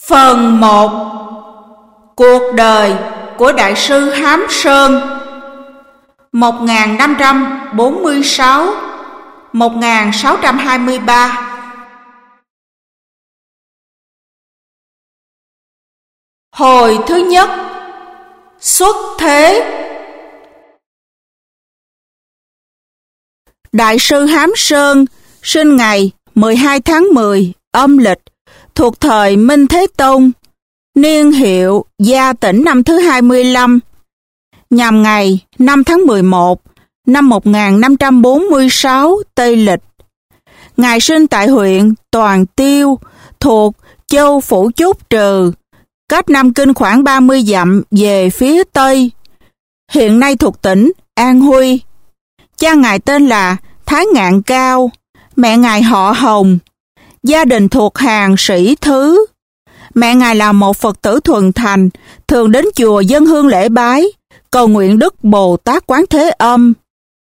Phần 1. Cuộc đời của Đại sư Hám Sơn 1546-1623. Hồi thứ nhất. Xuất thế. Đại sư Hám Sơn sinh ngày 12 tháng 10 âm lịch, thuộc thời Minh Thế Tôn, niên hiệu Gia Tĩnh năm thứ 25, nhằm ngày 5 tháng 11 năm 1546 Tây Lịch. Ngài sinh tại huyện Toàn Tiêu, thuộc Châu Phủ Chốt Trừ, cách Nam Kinh khoảng 30 dặm về phía Tây, hiện nay thuộc tỉnh An Huy. Cha Ngài tên là Thái Ngạn Cao, mẹ Ngài họ Hồng, gia đình thuộc hàng sĩ thứ. Mẹ Ngài là một Phật tử thuần thành, thường đến chùa dâng hương lễ bái, cầu nguyện Đức Bồ Tát Quán Thế Âm.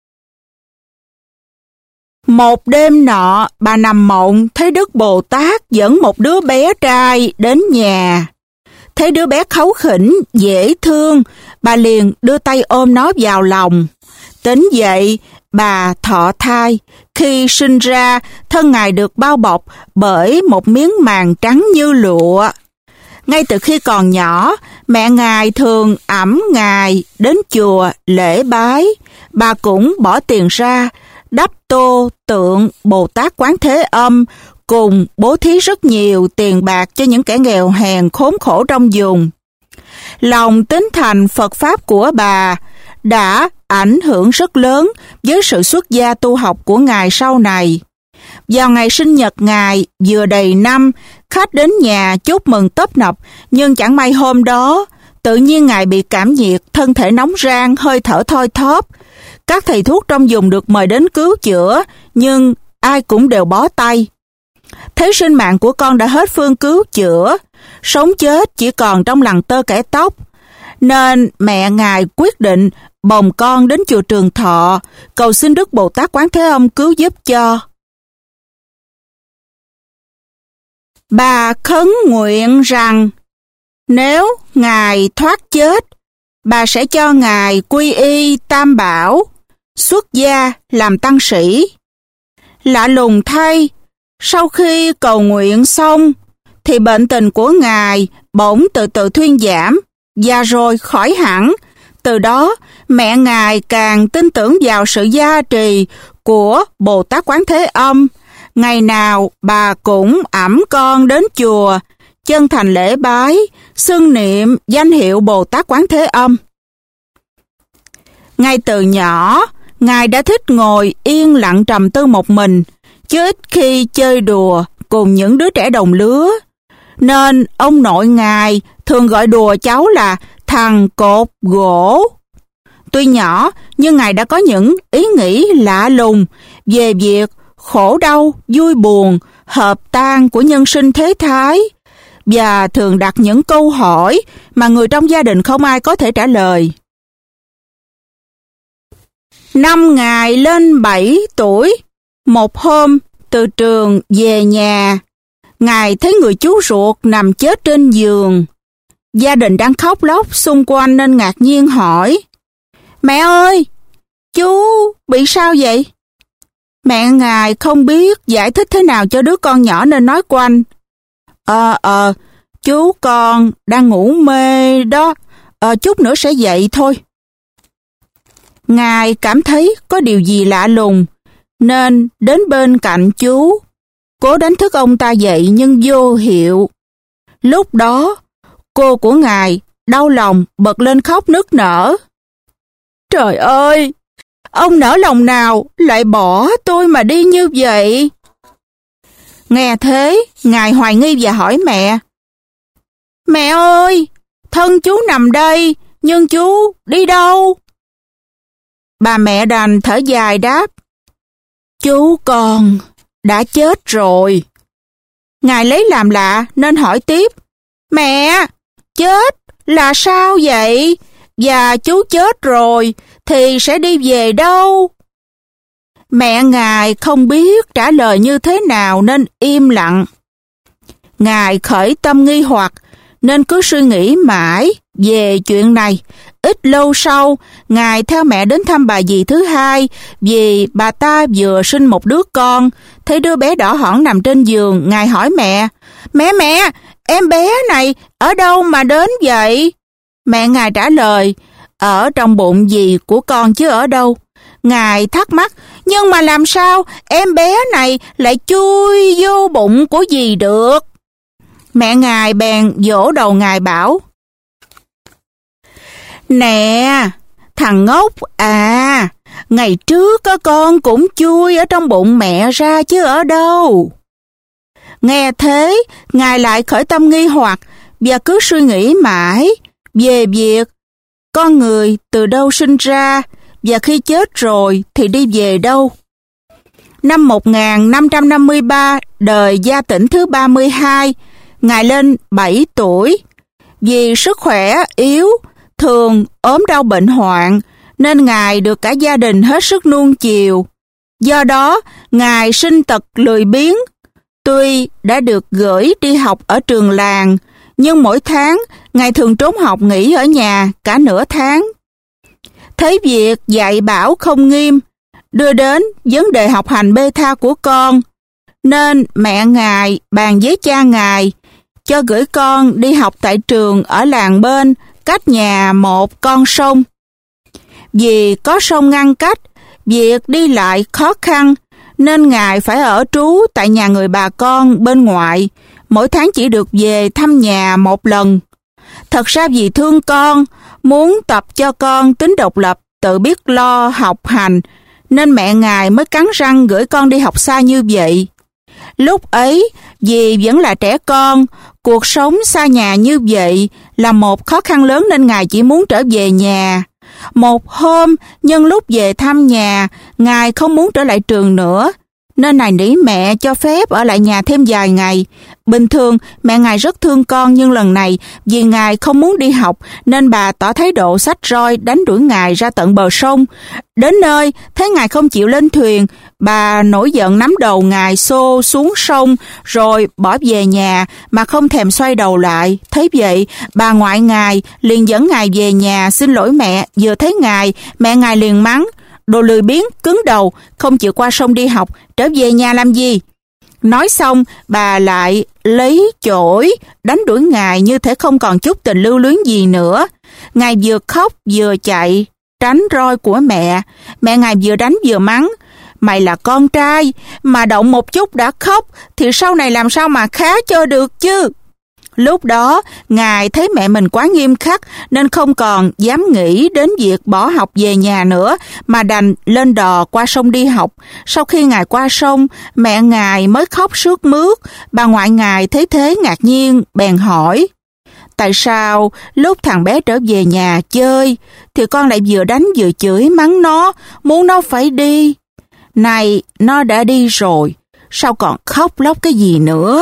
Một đêm nọ, bà nằm mộng thấy Đức Bồ Tát dẫn một đứa bé trai đến nhà. Thấy đứa bé kháu khỉnh, dễ thương, bà liền đưa tay ôm nó vào lòng. Tỉnh dậy, bà thọ thai. Khi sinh ra, thân Ngài được bao bọc bởi một miếng màng trắng như lụa. Ngay từ khi còn nhỏ, mẹ Ngài thường ẵm Ngài đến chùa lễ bái. Bà cũng bỏ tiền ra, đắp tô tượng Bồ Tát Quán Thế Âm, cùng bố thí rất nhiều tiền bạc cho những kẻ nghèo hèn khốn khổ trong vùng. Lòng tín thành Phật Pháp của bà đã ảnh hưởng rất lớn với sự xuất gia tu học của Ngài sau này. Vào ngày sinh nhật Ngài vừa đầy năm, khách đến nhà chúc mừng tấp nập, nhưng chẳng may hôm đó, tự nhiên Ngài bị cảm nhiệt, thân thể nóng rang, hơi thở thoi thóp. Các thầy thuốc trong vùng được mời đến cứu chữa, nhưng ai cũng đều bó tay. Thấy sinh mạng của con đã hết phương cứu chữa, sống chết chỉ còn trong lằn tơ kẻ tóc, nên mẹ Ngài quyết định bồng con đến chùa Trường Thọ, cầu xin Đức Bồ Tát Quán Thế Âm cứu giúp cho. Bà khấn nguyện rằng nếu Ngài thoát chết, bà sẽ cho Ngài quy y Tam Bảo, xuất gia làm tăng sĩ. Lạ lùng thay, sau khi cầu nguyện xong, thì bệnh tình của Ngài bỗng từ từ thuyên giảm, và rồi khỏi hẳn. Từ đó, mẹ Ngài càng tin tưởng vào sự gia trì của Bồ Tát Quán Thế Âm. Ngày nào bà cũng ẵm con đến chùa, chân thành lễ bái, xưng niệm danh hiệu Bồ Tát Quán Thế Âm. Ngay từ nhỏ, Ngài đã thích ngồi yên lặng trầm tư một mình, chứ ít khi chơi đùa cùng những đứa trẻ đồng lứa. Nên ông nội Ngài thường gọi đùa cháu là thằng cột gỗ. Tuy nhỏ, nhưng Ngài đã có những ý nghĩ lạ lùng về việc khổ đau, vui buồn, hợp tan của nhân sinh thế thái, và thường đặt những câu hỏi mà người trong gia đình không ai có thể trả lời. Năm Ngài lên 7 tuổi, một hôm từ trường về nhà, Ngài thấy người chú ruột nằm chết trên giường. Gia đình đang khóc lóc xung quanh nên ngạc nhiên hỏi: "Mẹ ơi, chú bị sao vậy?" Mẹ Ngài không biết giải thích thế nào cho đứa con nhỏ nên nói quanh: Chú con đang ngủ mê đó, chút nữa sẽ dậy thôi." Ngài cảm thấy có điều gì lạ lùng, nên đến bên cạnh chú, cố đánh thức ông ta dậy nhưng vô hiệu. Lúc đó, cô của Ngài đau lòng bật lên khóc nức nở: "Trời ơi, ông nỡ lòng nào lại bỏ tôi mà đi như vậy?" Nghe thế, Ngài hoài nghi và hỏi mẹ: "Mẹ ơi, thân chú nằm đây, nhưng chú đi đâu?" Bà mẹ đành thở dài đáp: "Chú con đã chết rồi." Ngài lấy làm lạ nên hỏi tiếp: "Mẹ, chết là sao vậy? Và chú chết rồi thì sẽ đi về đâu?" Mẹ Ngài không biết trả lời như thế nào nên im lặng. Ngài khởi tâm nghi hoặc, nên cứ suy nghĩ mãi về chuyện này. Ít lâu sau, Ngài theo mẹ đến thăm bà dì thứ hai, vì bà ta vừa sinh một đứa con. Thấy đứa bé đỏ hỏn nằm trên giường, Ngài hỏi mẹ, Mẹ, em bé này ở đâu mà đến vậy? Mẹ Ngài trả lời, ở trong bụng dì của con chứ ở đâu. Ngài thắc mắc, nhưng mà làm sao em bé này lại chui vô bụng của dì được? Mẹ Ngài bèn vỗ đầu Ngài bảo, nè, thằng ngốc à, ngày trước con cũng chui ở trong bụng mẹ ra chứ ở đâu. Nghe thế, Ngài lại khởi tâm nghi hoặc và cứ suy nghĩ mãi về việc con người từ đâu sinh ra và khi chết rồi thì đi về đâu. Năm 1553, đời Gia Tĩnh thứ 32, Ngài lên 7 tuổi. Vì sức khỏe yếu, thường ốm đau bệnh hoạn, nên Ngài được cả gia đình hết sức nuông chiều. Do đó, Ngài sinh tật lười biếng. Tuy đã được gửi đi học ở trường làng, nhưng mỗi tháng Ngài thường trốn học nghỉ ở nhà cả nửa tháng. Thấy việc dạy bảo không nghiêm, đưa đến vấn đề học hành bê tha của con, nên mẹ Ngài bàn với cha Ngài cho gửi con đi học tại trường ở làng bên, cách nhà một con sông. Vì có sông ngăn cách, việc đi lại khó khăn, nên Ngài phải ở trú tại nhà người bà con bên ngoại, mỗi tháng chỉ được về thăm nhà một lần. Thật ra vì thương con, muốn tập cho con tính độc lập, tự biết lo học hành, nên mẹ Ngài mới cắn răng gửi con đi học xa như vậy. Lúc ấy, vì vẫn là trẻ con, cuộc sống xa nhà như vậy là một khó khăn lớn nên Ngài chỉ muốn trở về nhà. Một hôm, nhân lúc về thăm nhà, Ngài không muốn trở lại trường nữa, nên Ngài nỉ mẹ cho phép ở lại nhà thêm vài ngày. Bình thường, mẹ Ngài rất thương con, nhưng lần này, vì Ngài không muốn đi học, nên bà tỏ thái độ xách roi đánh đuổi Ngài ra tận bờ sông. Đến nơi, thấy Ngài không chịu lên thuyền, bà nổi giận nắm đầu Ngài xô xuống sông, rồi bỏ về nhà mà không thèm xoay đầu lại. Thấy vậy, bà ngoại Ngài liền dẫn Ngài về nhà xin lỗi mẹ. Vừa thấy Ngài, mẹ Ngài liền mắng, đồ lười biếng, cứng đầu, không chịu qua sông đi học, trở về nhà làm gì? Nói xong, bà lại lấy chổi đánh đuổi Ngài như thể không còn chút tình lưu luyến gì nữa. Ngài vừa khóc vừa chạy tránh roi của mẹ. Mẹ Ngài vừa đánh vừa mắng, mày là con trai mà động một chút đã khóc thì sau này làm sao mà khá cho được chứ? Lúc đó, Ngài thấy mẹ mình quá nghiêm khắc nên không còn dám nghĩ đến việc bỏ học về nhà nữa, mà đành lên đò qua sông đi học. Sau khi Ngài qua sông, mẹ Ngài mới khóc sướt mướt. Bà ngoại Ngài thấy thế ngạc nhiên, bèn hỏi, tại sao lúc thằng bé trở về nhà chơi thì con lại vừa đánh vừa chửi mắng nó, muốn nó phải đi? Này, nó đã đi rồi, sao còn khóc lóc cái gì nữa?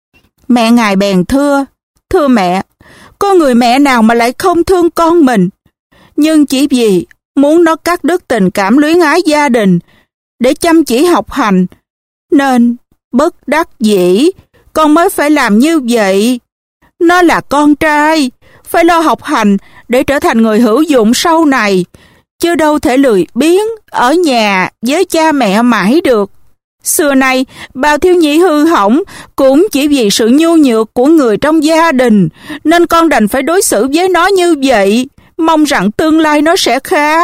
Mẹ Ngài bèn thưa mẹ, có người mẹ nào mà lại không thương con mình, nhưng chỉ vì muốn nó cắt đứt tình cảm luyến ái gia đình để chăm chỉ học hành, nên bất đắc dĩ con mới phải làm như vậy. Nó là con trai, phải lo học hành để trở thành người hữu dụng sau này, chứ đâu thể lười biếng ở nhà với cha mẹ mãi được. Xưa nay, bao thiếu nhi hư hỏng cũng chỉ vì sự nhu nhược của người trong gia đình, nên con đành phải đối xử với nó như vậy, mong rằng tương lai nó sẽ khá.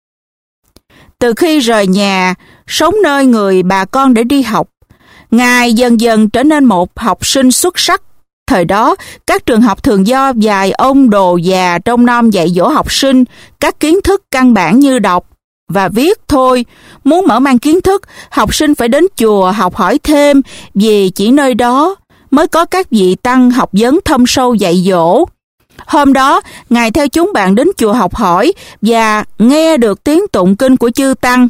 Từ khi rời nhà, sống nơi người bà con để đi học, Ngài dần dần trở nên một học sinh xuất sắc. Thời đó, các trường học thường do vài ông đồ già trông nom dạy dỗ học sinh các kiến thức căn bản như đọc và viết thôi. Muốn mở mang kiến thức, học sinh phải đến chùa học hỏi thêm, vì chỉ nơi đó mới có các vị tăng học vấn thâm sâu dạy dỗ. Hôm đó, Ngài theo chúng bạn đến chùa học hỏi và nghe được tiếng tụng kinh của chư tăng.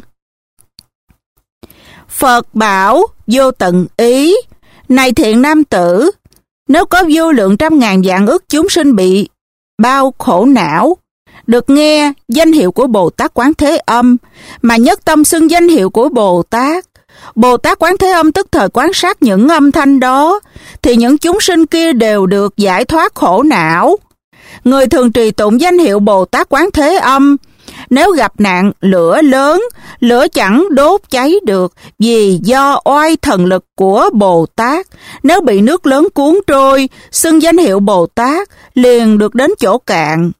Phật bảo vô tận ý, này thiện nam tử, nếu có vô lượng trăm ngàn vạn ức chúng sinh bị bao khổ não, được nghe danh hiệu của Bồ Tát Quán Thế Âm, mà nhất tâm xưng danh hiệu của Bồ Tát, Bồ Tát Quán Thế Âm tức thời quan sát những âm thanh đó, thì những chúng sinh kia đều được giải thoát khổ não. Người thường trì tụng danh hiệu Bồ Tát Quán Thế Âm, nếu gặp nạn lửa lớn, lửa chẳng đốt cháy được vì do oai thần lực của Bồ Tát. Nếu bị nước lớn cuốn trôi, xưng danh hiệu Bồ Tát, liền được đến chỗ cạn.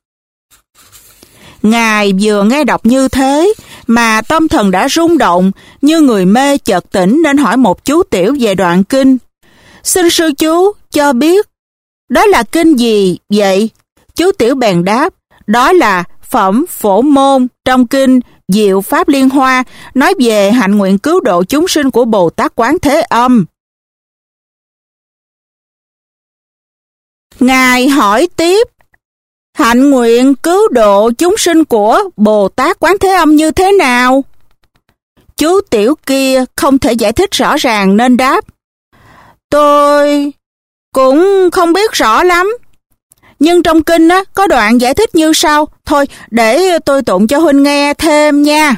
Ngài vừa nghe đọc như thế mà tâm thần đã rung động, như người mê chợt tỉnh, nên hỏi một chú tiểu về đoạn kinh. Xin sư chú cho biết, đó là kinh gì vậy? Chú tiểu bèn đáp, đó là phẩm Phổ Môn trong kinh Diệu Pháp Liên Hoa, nói về hạnh nguyện cứu độ chúng sinh của Bồ Tát Quán Thế Âm. Ngài hỏi tiếp, hạnh nguyện cứu độ chúng sinh của Bồ Tát Quán Thế Âm như thế nào? Chú tiểu kia không thể giải thích rõ ràng nên đáp, tôi cũng không biết rõ lắm. Nhưng trong kinh có đoạn giải thích như sau. Thôi, để tôi tụng cho huynh nghe thêm nha.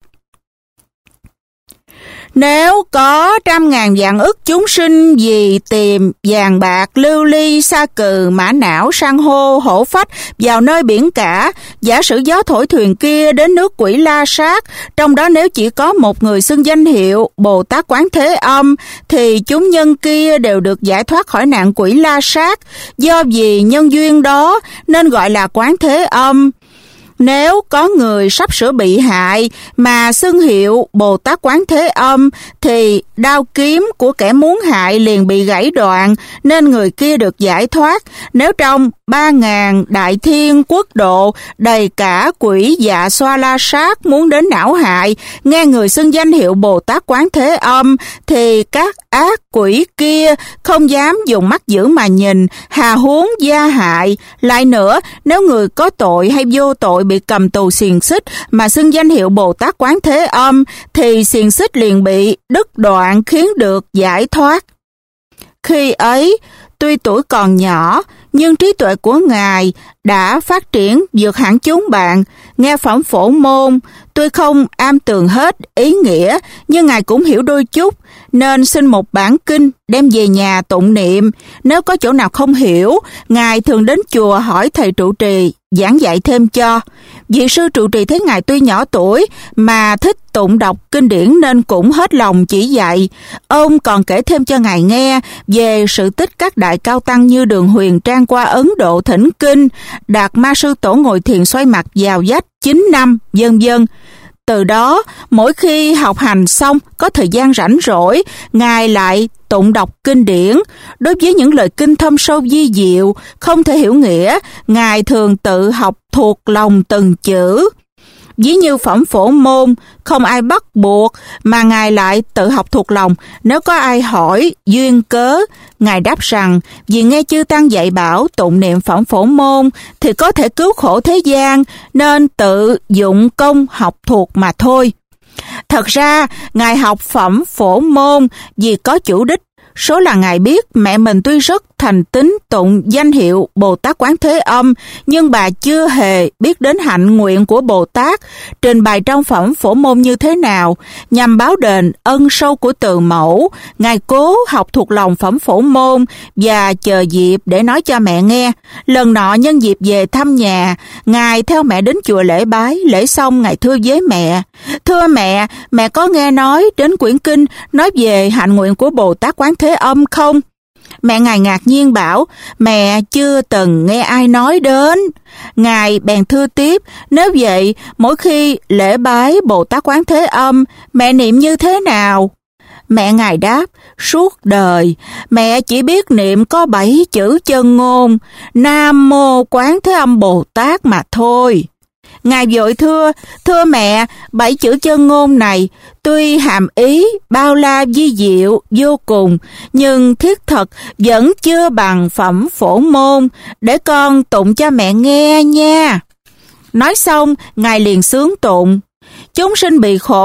Nếu có 100.000 vạn ức chúng sinh vì tìm vàng bạc, lưu ly, sa cừ, mã não, san hô, hổ phách vào nơi biển cả, giả sử gió thổi thuyền kia đến nước Quỷ La Sát, trong đó nếu chỉ có một người xưng danh hiệu Bồ Tát Quán Thế Âm, thì chúng nhân kia đều được giải thoát khỏi nạn Quỷ La Sát. Do vì nhân duyên đó nên gọi là Quán Thế Âm. Nếu có người sắp sửa bị hại mà xưng hiệu Bồ Tát Quán Thế Âm, thì đao kiếm của kẻ muốn hại liền bị gãy đoạn, nên người kia được giải thoát. Nếu trong 3.000 đại thiên quốc độ đầy cả quỷ dạ xoa la sát muốn đến não hại, nghe người xưng danh hiệu Bồ Tát Quán Thế Âm, thì các ác quỷ kia không dám dùng mắt dữ mà nhìn, hà huống gia hại. Lại nữa, nếu người có tội hay vô tội bị cầm tù xiềng xích mà xưng danh hiệu Bồ Tát Quán Thế Âm, thì xiềng xích liền bị đứt đoạn, khiến được giải thoát. Khi ấy, tuy tuổi còn nhỏ, nhưng trí tuệ của Ngài đã phát triển vượt hẳn chúng bạn. Nghe phẩm Phổ Môn, tuy không am tường hết ý nghĩa, nhưng Ngài cũng hiểu đôi chút, nên xin một bản kinh đem về nhà tụng niệm. Nếu có chỗ nào không hiểu, Ngài thường đến chùa hỏi thầy trụ trì giảng dạy thêm cho. Vị sư trụ trì thấy Ngài tuy nhỏ tuổi mà thích tụng đọc kinh điển nên cũng hết lòng chỉ dạy. Ông còn kể thêm cho Ngài nghe về sự tích các đại cao tăng như Đường Huyền Trang qua Ấn Độ thỉnh kinh, Đạt Ma Sư Tổ ngồi thiền xoay mặt vào vách 9 năm, vân vân. Từ đó, mỗi khi học hành xong, có thời gian rảnh rỗi, Ngài lại tụng đọc kinh điển. Đối với những lời kinh thâm sâu vi diệu, không thể hiểu nghĩa, Ngài thường tự học thuộc lòng từng chữ. Ví như phẩm Phổ Môn, không ai bắt buộc mà Ngài lại tự học thuộc lòng. Nếu có ai hỏi duyên cớ, Ngài đáp rằng vì nghe chư tăng dạy bảo tụng niệm phẩm Phổ Môn thì có thể cứu khổ thế gian, nên tự dụng công học thuộc mà thôi. Thật ra, Ngài học phẩm Phổ Môn vì có chủ đích. Số là Ngài biết mẹ mình tuy rất thành tín tụng danh hiệu Bồ Tát Quán Thế Âm, nhưng bà chưa hề biết đến hạnh nguyện của Bồ Tát, trình bày trong phẩm Phổ Môn như thế nào. Nhằm báo đền ân sâu của từ mẫu, Ngài cố học thuộc lòng phẩm Phổ Môn và chờ dịp để nói cho mẹ nghe. Lần nọ nhân dịp về thăm nhà, Ngài theo mẹ đến chùa lễ bái. Lễ xong, Ngài thưa với mẹ, thưa mẹ có nghe nói đến quyển kinh nói về hạnh nguyện của Bồ Tát Quán Thế Âm không? Mẹ Ngài ngạc nhiên bảo, mẹ chưa từng nghe ai nói đến. Ngài bèn thưa tiếp, nếu vậy, mỗi khi lễ bái Bồ Tát Quán Thế Âm, mẹ niệm như thế nào? Mẹ Ngài đáp, suốt đời, mẹ chỉ biết niệm có 7 chữ chân ngôn, Nam Mô Quán Thế Âm Bồ Tát mà thôi. Ngài vội thưa mẹ, 7 chữ chân ngôn này tuy hàm ý bao la vi diệu vô cùng, nhưng thiết thật vẫn chưa bằng phẩm Phổ Môn, để con tụng cho mẹ nghe nha. Nói xong, Ngài liền xướng tụng, chúng sinh bị khổ ách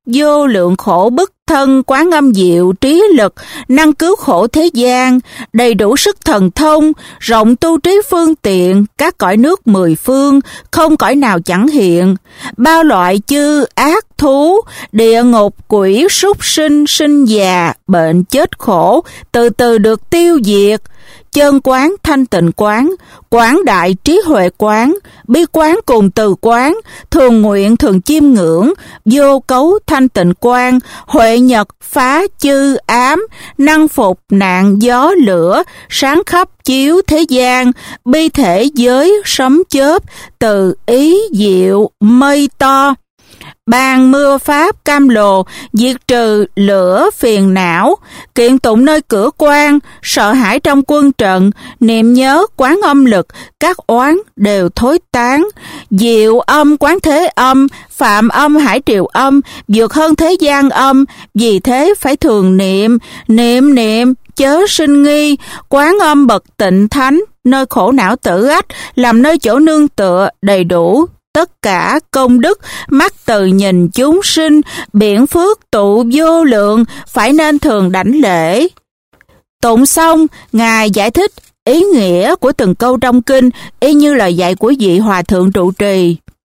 vô lượng khổ bức thân quán âm diệu trí lực, năng cứu khổ thế gian, đầy đủ sức thần thông, rộng tu trí phương tiện, các cõi nước mười phương, không cõi nào chẳng hiện. Bao loại chư ác thú, địa ngục quỷ súc sinh, sinh già, bệnh chết khổ, từ từ được tiêu diệt. Chân quán thanh tịnh quán, quán đại trí huệ quán, bi quán cùng từ quán, thường nguyện thường chiêm ngưỡng, vô cấu thanh tịnh quán, huệ nhật phá chư ám, năng phục nạn gió lửa, sáng khắp chiếu thế gian, bi thể giới sấm chớp, từ ý diệu mây to. Ban mưa pháp cam lồ, diệt trừ lửa phiền não, kiện tụng nơi cửa quan, sợ hãi trong quân trận, niệm nhớ quán âm lực, các oán đều thối tán. Diệu âm quán thế âm, phạm âm hải triều âm, vượt hơn thế gian âm, vì thế phải thường niệm, niệm chớ sinh nghi, quán âm bậc tịnh thánh, nơi khổ não tử ách, làm nơi chỗ nương tựa đầy đủ tất cả công đức, mắt từ nhìn chúng sinh, biển phước tụ vô lượng, phải nên thường đảnh lễ. Tụng xong, Ngài giải thích ý nghĩa của từng câu trong kinh, y như lời dạy của vị hòa thượng trụ trì.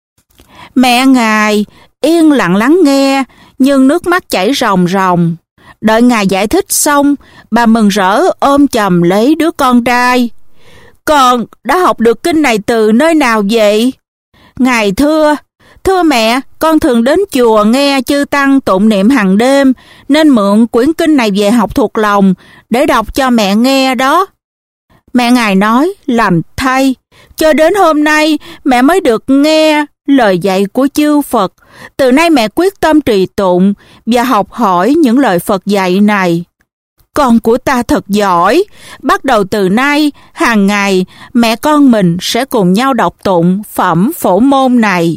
Mẹ Ngài yên lặng lắng nghe, nhưng nước mắt chảy ròng ròng. Đợi Ngài giải thích xong, bà mừng rỡ ôm chầm lấy đứa con trai. Con đã học được kinh này từ nơi nào vậy? Ngài thưa mẹ, con thường đến chùa nghe chư tăng tụng niệm hàng đêm, nên mượn quyển kinh này về học thuộc lòng, để đọc cho mẹ nghe đó. Mẹ Ngài nói, làm thay, cho đến hôm nay mẹ mới được nghe lời dạy của chư Phật. Từ nay mẹ quyết tâm trì tụng và học hỏi những lời Phật dạy này. Con của ta thật giỏi, bắt đầu từ nay, hàng ngày, mẹ con mình sẽ cùng nhau đọc tụng phẩm phổ môn này.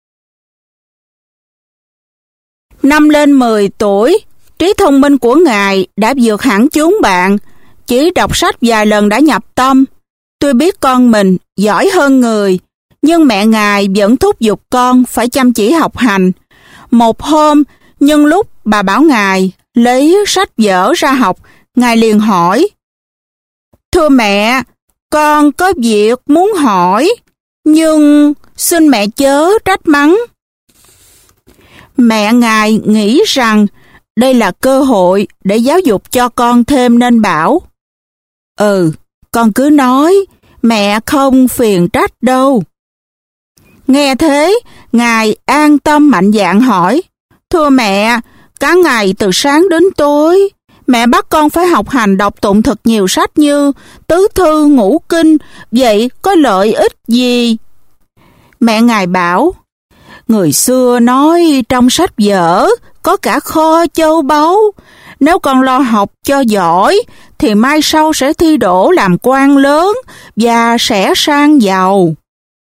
Năm lên 10 tuổi, trí thông minh của Ngài đã vượt hẳn chúng bạn, chỉ đọc sách vài lần đã nhập tâm. Tuy biết con mình giỏi hơn người, nhưng mẹ Ngài vẫn thúc giục con phải chăm chỉ học hành. Một hôm, nhân lúc bà bảo Ngài lấy sách vở ra học, Ngài liền hỏi, thưa mẹ, con có việc muốn hỏi, nhưng xin mẹ chớ trách mắng. Mẹ Ngài nghĩ rằng đây là cơ hội để giáo dục cho con thêm nên bảo, con cứ nói, mẹ không phiền trách đâu. Nghe thế, Ngài an tâm mạnh dạn hỏi, thưa mẹ, cả ngày từ sáng đến tối, mẹ bắt con phải học hành đọc tụng thật nhiều sách như tứ thư ngũ kinh, vậy có lợi ích gì? Mẹ Ngài bảo, người xưa nói trong sách vở có cả kho châu báu, nếu con lo học cho giỏi thì mai sau sẽ thi đỗ làm quan lớn và sẽ sang giàu.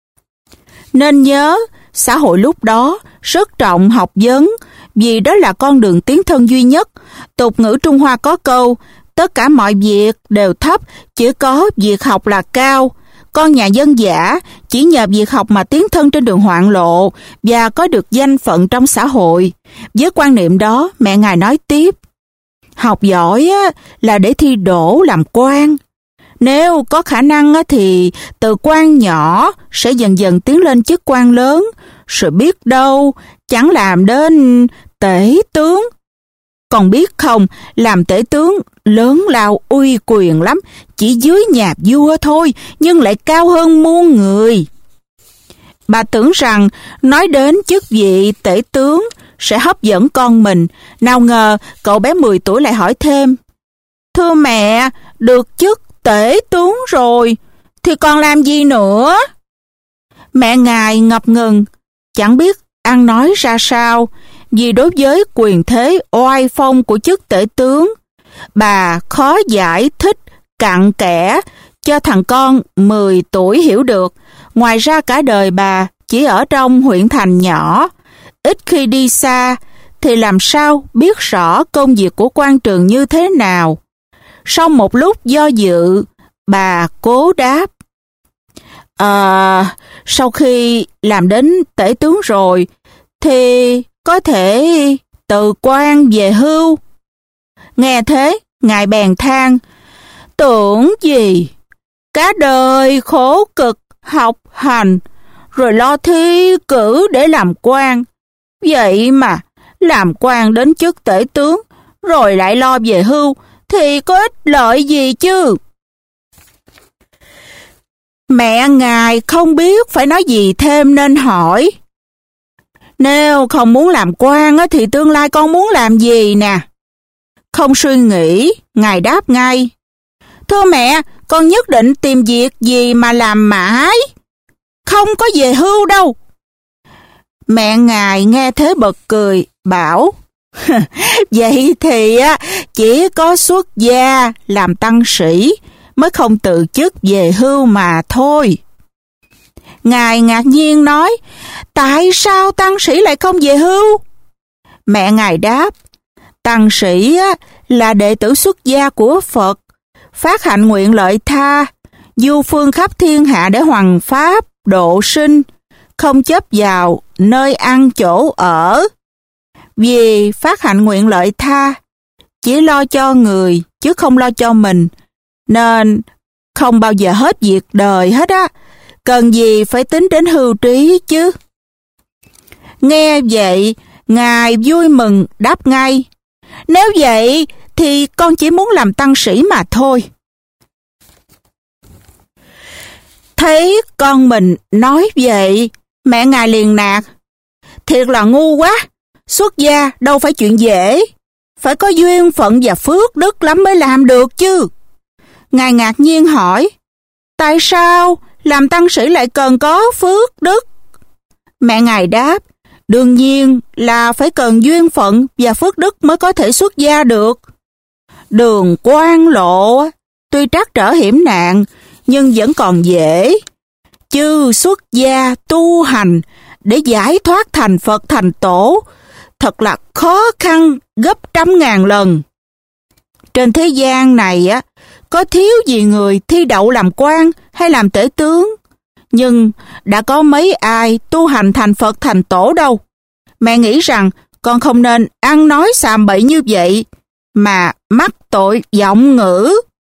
Nên nhớ, xã hội lúc đó rất trọng học vấn, vì đó là con đường tiến thân duy nhất. Tục ngữ Trung Hoa có câu, tất cả mọi việc đều thấp, chỉ có việc học là cao. Con nhà dân dã chỉ nhờ việc học mà tiến thân trên đường hoạn lộ và có được danh phận trong xã hội. Với quan niệm đó, mẹ Ngài nói tiếp, học giỏi là để thi đỗ làm quan. Nếu có khả năng thì từ quan nhỏ sẽ dần dần tiến lên chức quan lớn, rồi biết đâu chẳng làm đến tể tướng. Còn biết không, làm tể tướng lớn lao uy quyền lắm, chỉ dưới nhà vua thôi, nhưng lại cao hơn muôn người. Bà tưởng rằng nói đến chức vị tể tướng sẽ hấp dẫn con mình, nào ngờ cậu bé 10 tuổi lại hỏi thêm, thưa mẹ, được chức tể tướng rồi, thì còn làm gì nữa? Mẹ Ngài ngập ngừng, chẳng biết ăn nói ra sao, vì đối với quyền thế oai phong của chức tể tướng, bà khó giải thích cặn kẽ cho thằng con 10 tuổi hiểu được. Ngoài ra cả đời bà chỉ ở trong huyện thành nhỏ, ít khi đi xa, thì làm sao biết rõ công việc của quan trường như thế nào. Sau một lúc do dự, bà cố đáp, sau khi làm đến tể tướng rồi, thì có thể từ quan về hưu. Nghe thế, ngài bèn than, tưởng gì, cả đời khổ cực học hành, rồi lo thi cử để làm quan. Vậy mà, làm quan đến chức tể tướng, rồi lại lo về hưu, thì có ích lợi gì chứ? Mẹ ngài không biết phải nói gì thêm nên hỏi, nếu không muốn làm quan thì tương lai con muốn làm gì nè? Không suy nghĩ, ngài đáp ngay, thưa mẹ, con nhất định tìm việc gì mà làm mãi, không có về hưu đâu. Mẹ ngài nghe thế bật cười, bảo, vậy thì chỉ có xuất gia làm tăng sĩ mới không từ chức về hưu mà thôi. Ngài ngạc nhiên nói, tại sao tăng sĩ lại không về hưu? Mẹ ngài đáp, tăng sĩ là đệ tử xuất gia của Phật, phát hạnh nguyện lợi tha, du phương khắp thiên hạ để hoằng pháp, độ sinh, không chấp vào nơi ăn chỗ ở. Vì phát hạnh nguyện lợi tha, chỉ lo cho người chứ không lo cho mình, nên không bao giờ hết việc đời hết á, cần gì phải tính đến hưu trí chứ. Nghe vậy, ngài vui mừng đáp ngay, nếu vậy thì con chỉ muốn làm tăng sĩ mà thôi. Thấy con mình nói vậy, mẹ ngài liền nạt, thiệt là ngu quá, xuất gia đâu phải chuyện dễ, phải có duyên phận và phước đức lắm mới làm được chứ. Ngài ngạc nhiên hỏi, tại sao làm tăng sĩ lại cần có phước đức? Mẹ ngài đáp, đương nhiên là phải cần duyên phận và phước đức mới có thể xuất gia được. Đường quan lộ tuy trắc trở hiểm nạn nhưng vẫn còn dễ, chứ xuất gia tu hành để giải thoát thành Phật thành Tổ thật là khó khăn gấp trăm ngàn lần. Trên thế gian này có thiếu gì người thi đậu làm quan hay làm tể tướng, nhưng đã có mấy ai tu hành thành Phật thành Tổ đâu. Mẹ nghĩ rằng con không nên ăn nói xàm bậy như vậy, mà mắc tội vọng ngữ.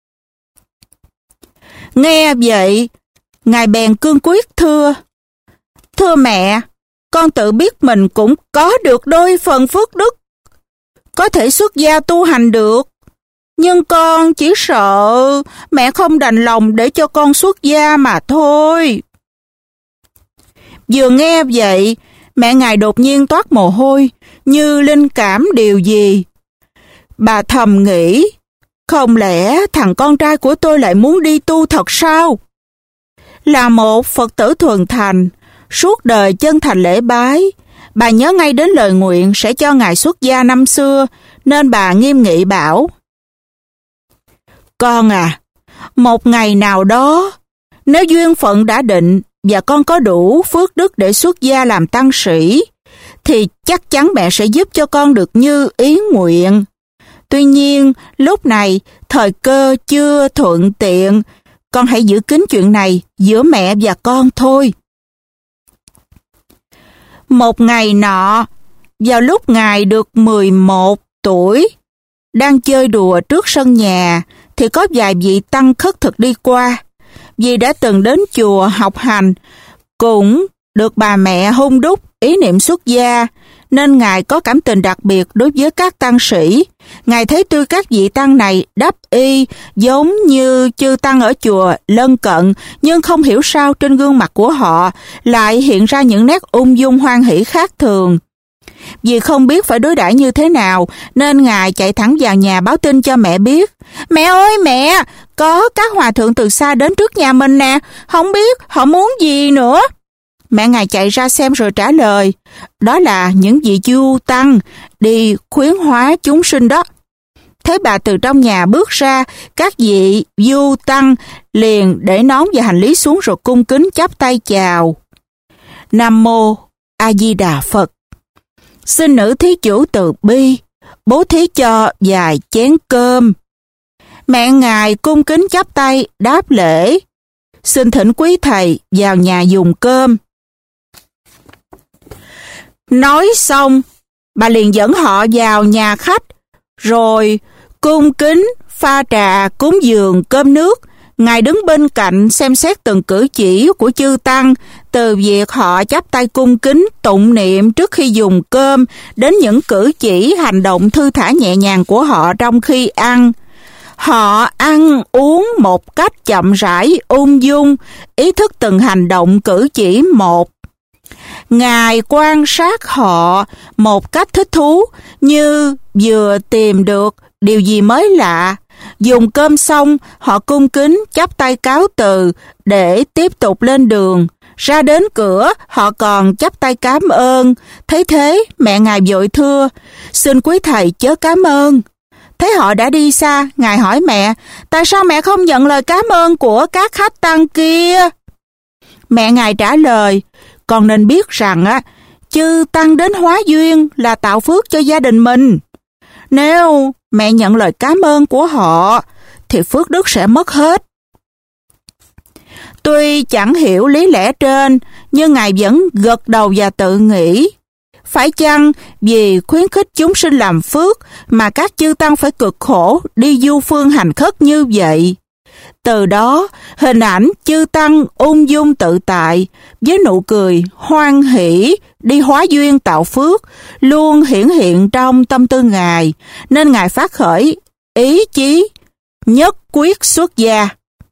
Nghe vậy, ngài bèn cương quyết thưa, thưa mẹ, con tự biết mình cũng có được đôi phần phước đức, có thể xuất gia tu hành được, nhưng con chỉ sợ mẹ không đành lòng để cho con xuất gia mà thôi. Vừa nghe vậy, mẹ ngài đột nhiên toát mồ hôi, như linh cảm điều gì. Bà thầm nghĩ, không lẽ thằng con trai của tôi lại muốn đi tu thật sao? Là một Phật tử thuần thành, suốt đời chân thành lễ bái, bà nhớ ngay đến lời nguyện sẽ cho ngài xuất gia năm xưa, nên bà nghiêm nghị bảo, con à, một ngày nào đó, nếu duyên phận đã định và con có đủ phước đức để xuất gia làm tăng sĩ, thì chắc chắn mẹ sẽ giúp cho con được như ý nguyện. Tuy nhiên, lúc này, thời cơ chưa thuận tiện, con hãy giữ kín chuyện này giữa mẹ và con thôi. Một ngày nọ, vào lúc ngài được 11 tuổi, đang chơi đùa trước sân nhà, thì có vài vị tăng khất thực đi qua. Vì đã từng đến chùa học hành, cũng được bà mẹ hung đúc ý niệm xuất gia, nên ngài có cảm tình đặc biệt đối với các tăng sĩ. Ngài thấy tuy các vị tăng này đắp y giống như chư tăng ở chùa lân cận, nhưng không hiểu sao trên gương mặt của họ lại hiện ra những nét ung dung hoan hỷ khác thường. Vì không biết phải đối đãi như thế nào, nên ngài chạy thẳng vào nhà báo tin cho mẹ biết. Mẹ ơi mẹ, có các hòa thượng từ xa đến trước nhà mình nè, không biết họ muốn gì nữa. Mẹ ngài chạy ra xem rồi trả lời, đó là những vị du tăng đi khuyến hóa chúng sinh đó. Thấy bà từ trong nhà bước ra, các vị du tăng liền để nón và hành lý xuống rồi cung kính chắp tay chào. Nam mô A Di Đà Phật. Xin nữ thí chủ từ bi bố thí cho vài chén cơm. Mẹ ngài cung kính chắp tay đáp lễ, xin thỉnh quý thầy vào nhà dùng cơm. Nói xong, Bà liền dẫn họ vào nhà khách, rồi cung kính pha trà, cúng dường, cơm nước. Ngài đứng bên cạnh xem xét từng cử chỉ của chư tăng, từ việc họ chắp tay cung kính tụng niệm trước khi dùng cơm đến những cử chỉ hành động thư thả nhẹ nhàng của họ trong khi ăn. Họ ăn uống một cách chậm rãi, ung dung, ý thức từng hành động cử chỉ một. Ngài quan sát họ một cách thích thú, như vừa tìm được điều gì mới lạ. Dùng cơm xong, họ cung kính chắp tay cáo từ để tiếp tục lên đường. Ra đến cửa, họ còn chắp tay cảm ơn. Thấy thế, mẹ Ngài vội thưa: "Xin quý thầy chớ cảm ơn." Thấy họ đã đi xa, Ngài hỏi mẹ: "Tại sao mẹ không nhận lời cảm ơn của các khách tăng kia?" Mẹ Ngài trả lời: "Con nên biết rằng chư tăng đến hóa duyên là tạo phước cho gia đình mình. Nếu mẹ nhận lời cảm ơn của họ, thì phước đức sẽ mất hết." Tuy chẳng hiểu lý lẽ trên, nhưng Ngài vẫn gật đầu và tự nghĩ: phải chăng vì khuyến khích chúng sinh làm phước mà các chư tăng phải cực khổ đi du phương hành khất như vậy? Từ đó, hình ảnh chư tăng ung dung tự tại, với nụ cười hoan hỷ đi hóa duyên tạo phước, luôn hiển hiện trong tâm tư Ngài, nên Ngài phát khởi ý chí nhất quyết xuất gia.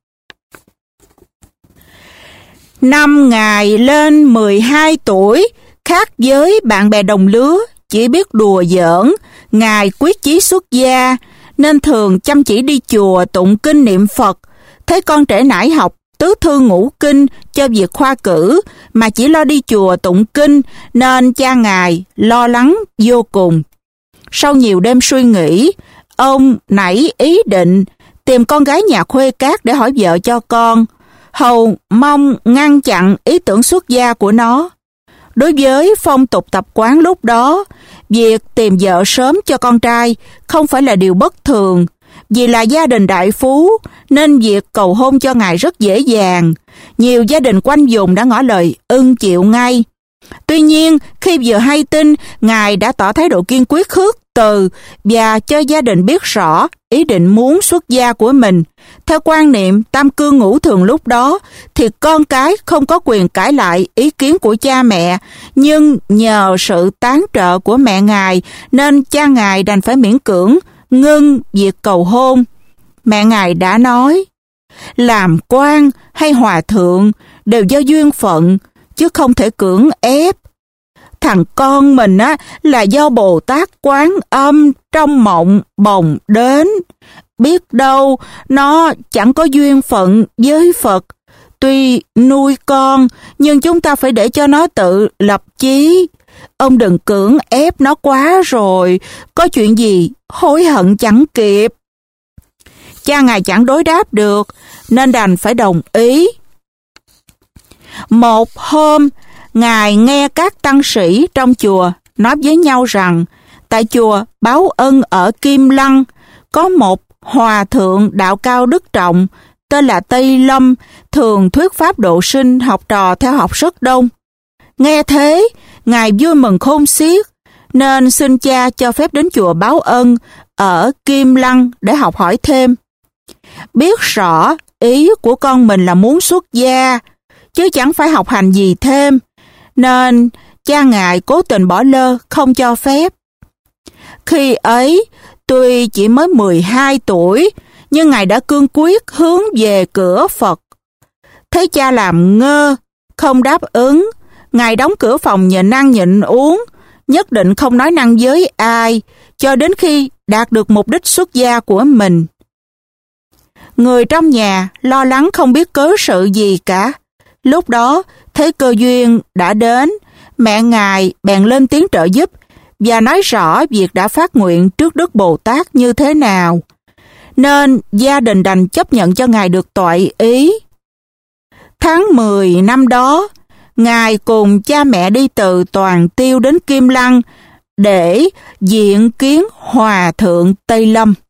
Năm Ngài lên 12 tuổi, khác với bạn bè đồng lứa, chỉ biết đùa giỡn, Ngài quyết chí xuất gia, nên thường chăm chỉ đi chùa tụng kinh niệm Phật. Thấy con trễ nải học tứ thư ngũ kinh cho việc khoa cử, mà chỉ lo đi chùa tụng kinh, nên cha Ngài lo lắng vô cùng. Sau nhiều đêm suy nghĩ, ông nảy ý định tìm con gái nhà khuê cát để hỏi vợ cho con, hầu mong ngăn chặn ý tưởng xuất gia của nó. Đối với phong tục tập quán lúc đó, việc tìm vợ sớm cho con trai không phải là điều bất thường. Vì là gia đình đại phú, nên việc cầu hôn cho Ngài rất dễ dàng. Nhiều gia đình quanh vùng đã ngỏ lời ưng chịu ngay. Tuy nhiên, khi vừa hay tin, Ngài đã tỏ thái độ kiên quyết khước từ và cho gia đình biết rõ ý định muốn xuất gia của mình. Theo quan niệm tam cương ngũ thường lúc đó, thì con cái không có quyền cãi lại ý kiến của cha mẹ, nhưng nhờ sự tán trợ của mẹ Ngài, nên cha Ngài đành phải miễn cưỡng ngưng việc cầu hôn. Mẹ Ngài đã nói: làm quan hay hòa thượng đều do duyên phận, chứ không thể cưỡng ép. Thằng con mình là do Bồ Tát Quán Âm trong mộng bồng đến. Biết đâu nó chẳng có duyên phận với Phật. Tuy nuôi con, nhưng chúng ta phải để cho nó tự lập chí. Ông đừng cưỡng ép nó quá rồi, có chuyện gì hối hận chẳng kịp. Cha Ngài chẳng đối đáp được, nên đành phải đồng ý. Một hôm, Ngài nghe các tăng sĩ trong chùa nói với nhau rằng, tại chùa Báo Ân ở Kim Lăng, có một hòa thượng đạo cao đức trọng, tên là Tây Lâm, thường thuyết pháp độ sinh, học trò theo học rất đông. Nghe thế, Ngài vui mừng khôn xiết, nên xin cha cho phép đến chùa Báo Ân ở Kim Lăng để học hỏi thêm. Biết rõ ý của con mình là muốn xuất gia, chứ chẳng phải học hành gì thêm, nên cha Ngài cố tình bỏ lơ, không cho phép. Khi ấy, tuy chỉ mới 12 tuổi, nhưng Ngài đã cương quyết hướng về cửa Phật. Thấy cha làm ngơ, không đáp ứng, Ngài đóng cửa phòng nhịn ăn nhịn uống, nhất định không nói năng với ai, cho đến khi đạt được mục đích xuất gia của mình. Người trong nhà lo lắng không biết cớ sự gì cả. Lúc đó, thấy cơ duyên đã đến, mẹ Ngài bèn lên tiếng trợ giúp và nói rõ việc đã phát nguyện trước Đức Bồ Tát như thế nào, nên gia đình đành chấp nhận cho Ngài được toại ý. Tháng 10 năm đó, Ngài cùng cha mẹ đi từ Toàn Tiêu đến Kim Lăng để diện kiến Hòa thượng Tây Lâm.